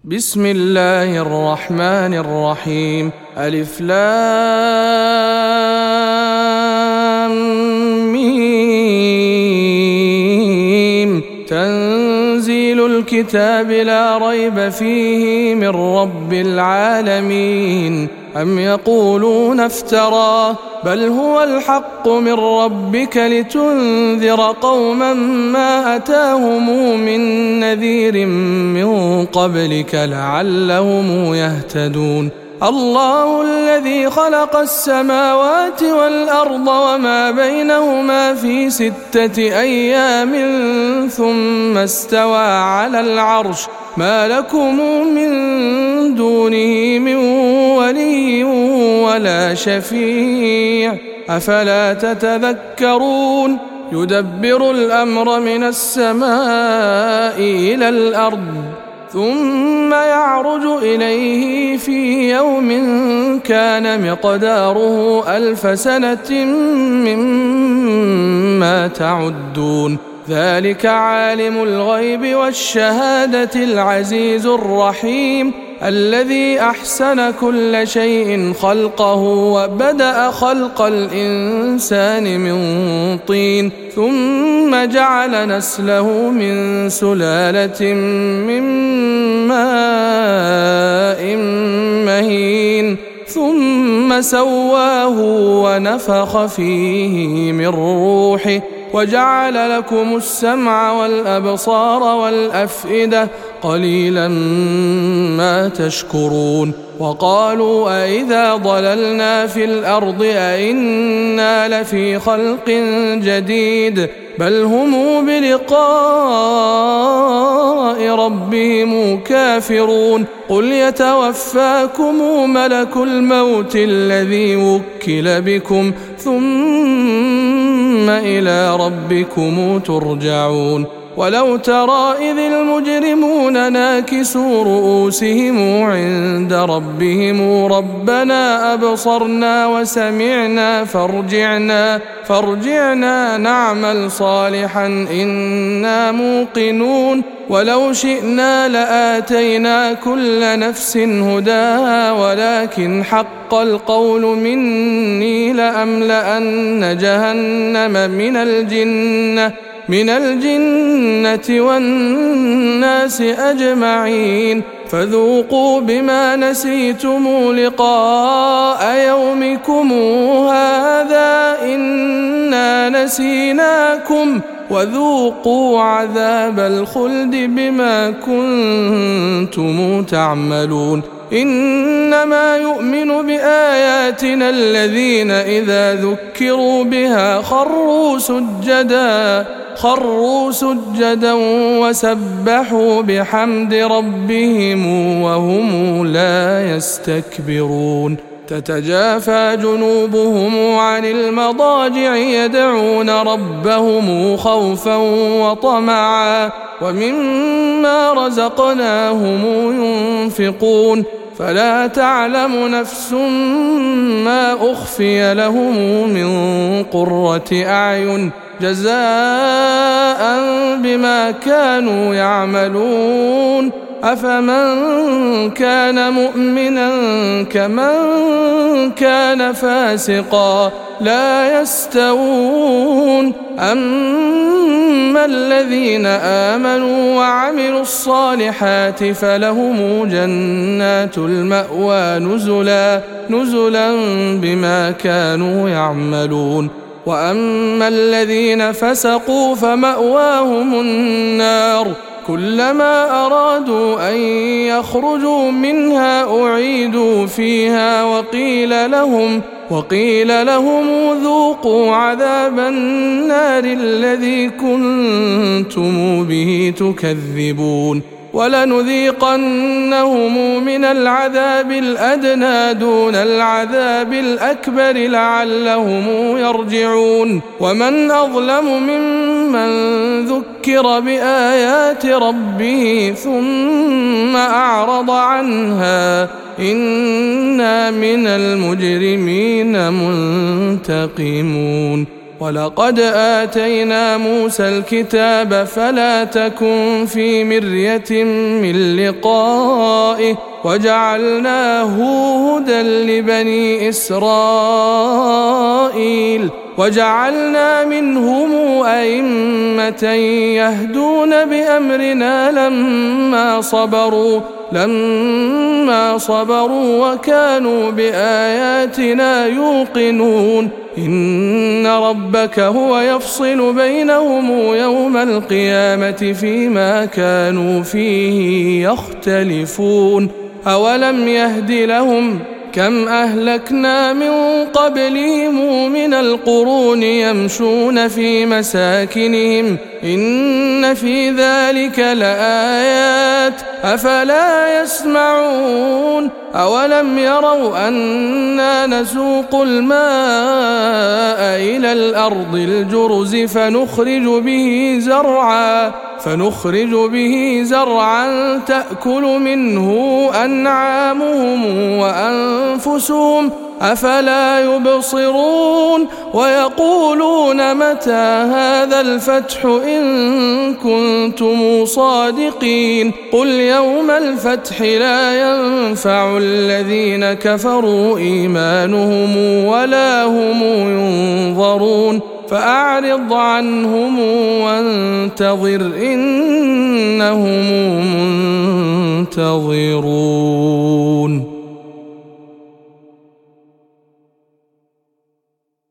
بسم الله الرحمن الرحيم. ألف لام ميم. تنزيل الكتاب لا ريب فيه من رب العالمين. أم يقولون افتراه بل هو الحق من ربك لتنذر قوما ما أتاهم من نذير من قبلك لعلهم يهتدون. الله الذي خلق السماوات والأرض وما بينهما في 6 أيام ثم استوى على العرش ما لكم من دونه من ولي ولا شفيع أفلا تتذكرون. يدبر الأمر من السماء إلى الأرض ثم يعرج إليه في يوم كان مقداره 1000 سنة مما تعدون. ذلك عالم الغيب والشهادة العزيز الرحيم الذي أحسن كل شيء خلقه وبدأ خلق الإنسان من طين ثم جعل نسله من سلالة من ماء مهين ثم سواه ونفخ فيه من روحه وجعل لكم السمع والأبصار والأفئدة قليلا ما تشكرون. وقالوا أئذا ضللنا في الأرض أئنا لفي خلق جديد بل هم بلقاء ربهم كافرون. قل يتوفاكم ملك الموت الذي وكل بكم ثم إلى ربكم ترجعون. ولو ترى إذ المجرمون ناكسوا رؤوسهم عند ربهم ربنا أبصرنا وسمعنا فارجعنا نعمل صالحا إنا موقنون. ولو شئنا لآتينا كل نفس هداها ولكن حق القول مني لأملأن جهنم من الجنة والناس أجمعين. فذوقوا بما نسيتم لقاء يومكم هذا إنا نسيناكم وذوقوا عذاب الخلد بما كنتم تعملون. إنما يؤمن بآياتنا الذين إذا ذكروا بها خروا سجدا وسبحوا بحمد ربهم وهم لا يستكبرون. تتجافى جنوبهم عن المضاجع يدعون ربهم خوفا وطمعا ومما رزقناهم ينفقون. فلا تعلم نفس ما أخفي لهم من قرة أعين جزاء بما كانوا يعملون. أفمن كان مؤمنا كمن كان فاسقا لا يستوون. أما الذين آمنوا وعملوا الصالحات فلهم جنات المأوى نزلا بما كانوا يعملون. وأما الذين فسقوا فمأواهم النار كلما أرادوا أن يخرجوا منها أعيدوا فيها وقيل لهم ذوقوا عذاب النار الذي كنتم به تكذبون. ولنذيقنهم من العذاب الأدنى دون العذاب الأكبر لعلهم يرجعون. ومن أظلم ممن ذكر بآيات ربه ثم أعرض عنها إنا من المجرمين منتقمون. ولقد آتينا موسى الكتاب فلا تكن في مرية من لقائه وجعلناه هدى لبني إسرائيل وجعلنا منهم أئمة يهدون بأمرنا لما صبروا وكانوا بآياتنا يوقنون إن ربك هو يفصل بينهم يوم القيامة فيما كانوا فيه يختلفون أولم يهد لهم كم أهلكنا من قبلهم من القرون يمشون في مساكنهم إن في ذلك لآيات أفلا يسمعون أولم يروا أنا نسوق الماء إلى الأرض الجرز فنخرج به زرعا تأكل منه أنعامهم وأنفسهم أفلا يبصرون ويقولون متى هذا الفتح إن كنتم صادقين قل يوم الفتح لا ينفع الذين كفروا إيمانهم ولا هم ينظرون فأعرض عنهم وانتظر إنهم منتظرون.